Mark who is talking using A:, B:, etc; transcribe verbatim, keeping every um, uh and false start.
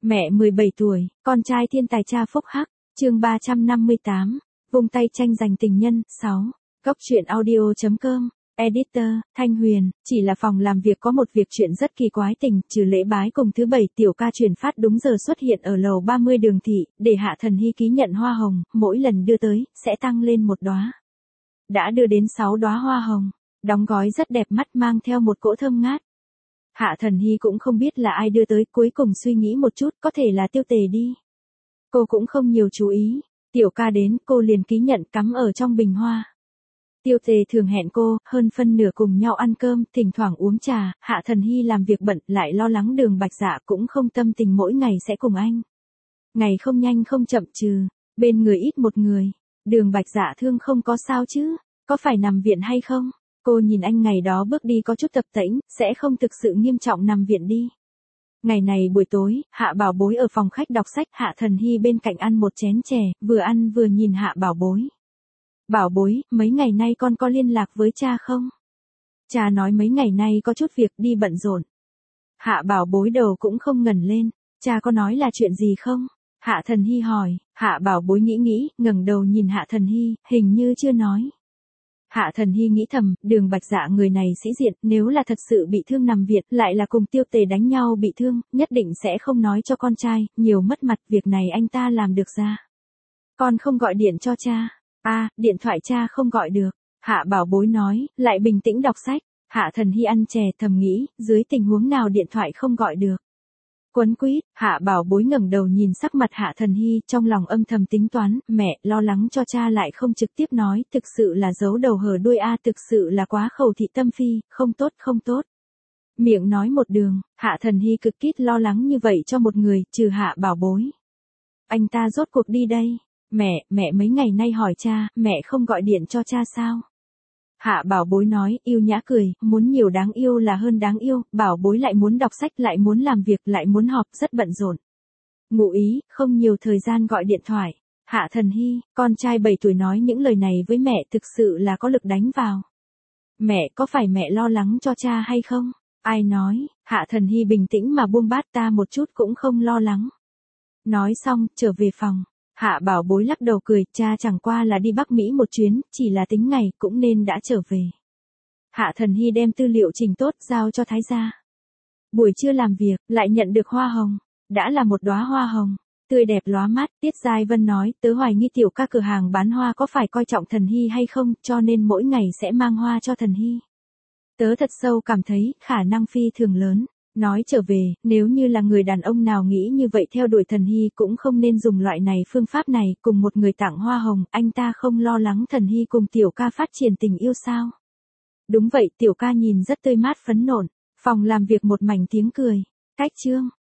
A: Mẹ mười bảy tuổi, con trai thiên tài cha phúc hắc, chương ba trăm năm mươi tám, vung tay tranh giành tình nhân, sáu. Góc truyện audio.com, Editor, Thanh Huyền, chỉ là phòng làm việc có một việc chuyện rất kỳ quái tình, trừ lễ bái cùng thứ bảy tiểu ca chuyển phát đúng giờ xuất hiện ở lầu ba mươi đường thị, để Hạ Thần Hy ký nhận hoa hồng, mỗi lần đưa tới, sẽ tăng lên một đóa. Đã đưa đến sáu đóa hoa hồng, đóng gói rất đẹp mắt mang theo một cỗ thơm ngát. Hạ Thần Hy cũng không biết là ai đưa tới, cuối cùng suy nghĩ một chút, có thể là Tiêu Tề đi. Cô cũng không nhiều chú ý, tiểu ca đến, cô liền ký nhận cắm ở trong bình hoa. Tiêu Tề thường hẹn cô, hơn phân nửa cùng nhau ăn cơm, thỉnh thoảng uống trà, Hạ Thần Hy làm việc bận, lại lo lắng Đường Bạch Dạ cũng không tâm tình mỗi ngày sẽ cùng anh. Ngày không nhanh không chậm trừ, bên người ít một người, Đường Bạch Dạ thương không có sao chứ, có phải nằm viện hay không? Cô nhìn anh ngày đó bước đi có chút tập tễnh, sẽ không thực sự nghiêm trọng nằm viện đi. Ngày này buổi tối, Hạ Bảo Bối ở phòng khách đọc sách, Hạ Thần Hy bên cạnh ăn một chén chè, vừa ăn vừa nhìn Hạ Bảo Bối. Bảo Bối, mấy ngày nay con có liên lạc với cha không? Cha nói mấy ngày nay có chút việc đi bận rộn. Hạ Bảo Bối đầu cũng không ngẩng lên, cha có nói là chuyện gì không? Hạ Thần Hy hỏi, Hạ Bảo Bối nghĩ nghĩ, ngẩng đầu nhìn Hạ Thần Hy, hình như chưa nói. Hạ Thần Hy nghĩ thầm, Đường Bạch Dạ người này sĩ diện, nếu là thật sự bị thương nằm viện, lại là cùng Tiêu Tề đánh nhau bị thương, nhất định sẽ không nói cho con trai, nhiều mất mặt, việc này anh ta làm được ra. Con không gọi điện cho cha. À, điện thoại cha không gọi được. Hạ Bảo Bối nói, lại bình tĩnh đọc sách. Hạ Thần Hy ăn chè thầm nghĩ, dưới tình huống nào điện thoại không gọi được. Quấn quýt, Hạ Bảo Bối ngẩng đầu nhìn sắc mặt Hạ Thần Hy, trong lòng âm thầm tính toán, mẹ, lo lắng cho cha lại không trực tiếp nói, thực sự là giấu đầu hở đuôi a, thực sự là quá khẩu thị tâm phi, không tốt không tốt. Miệng nói một đường, Hạ Thần Hy cực kít lo lắng như vậy cho một người, trừ Hạ Bảo Bối. Anh ta rốt cuộc đi đây. Mẹ, mẹ mấy ngày nay hỏi cha, mẹ không gọi điện cho cha sao? Hạ Bảo Bối nói, yêu nhã cười, muốn nhiều đáng yêu là hơn đáng yêu, Bảo Bối lại muốn đọc sách, lại muốn làm việc, lại muốn họp, rất bận rộn. Ngụ ý, không nhiều thời gian gọi điện thoại. Hạ Thần Hy, con trai bảy tuổi nói những lời này với mẹ thực sự là có lực đánh vào. Mẹ, có phải mẹ lo lắng cho cha hay không? Ai nói? Hạ Thần Hy bình tĩnh mà buông bát, ta một chút cũng không lo lắng. Nói xong, trở về phòng. Hạ Bảo Bối lắc đầu cười, cha chẳng qua là đi Bắc Mỹ một chuyến, chỉ là tính ngày, cũng nên đã trở về. Hạ Thần Hy đem tư liệu trình tốt, giao cho Thái gia. Buổi trưa làm việc, lại nhận được hoa hồng, đã là một đóa hoa hồng, tươi đẹp lóa mắt, Tiết Giai Vân nói, tớ hoài nghi tiểu ca cửa hàng bán hoa có phải coi trọng Thần Hy hay không, cho nên mỗi ngày sẽ mang hoa cho Thần Hy. Tớ thật sâu cảm thấy, khả năng phi thường lớn. Nói trở về, nếu như là người đàn ông nào nghĩ như vậy theo đuổi Thần Hy cũng không nên dùng loại này phương pháp này, cùng một người tặng hoa hồng, anh ta không lo lắng Thần Hy cùng tiểu ca phát triển tình yêu sao? Đúng vậy, tiểu ca nhìn rất tươi mát phấn nộn, phòng làm việc một mảnh tiếng cười. Cách chương.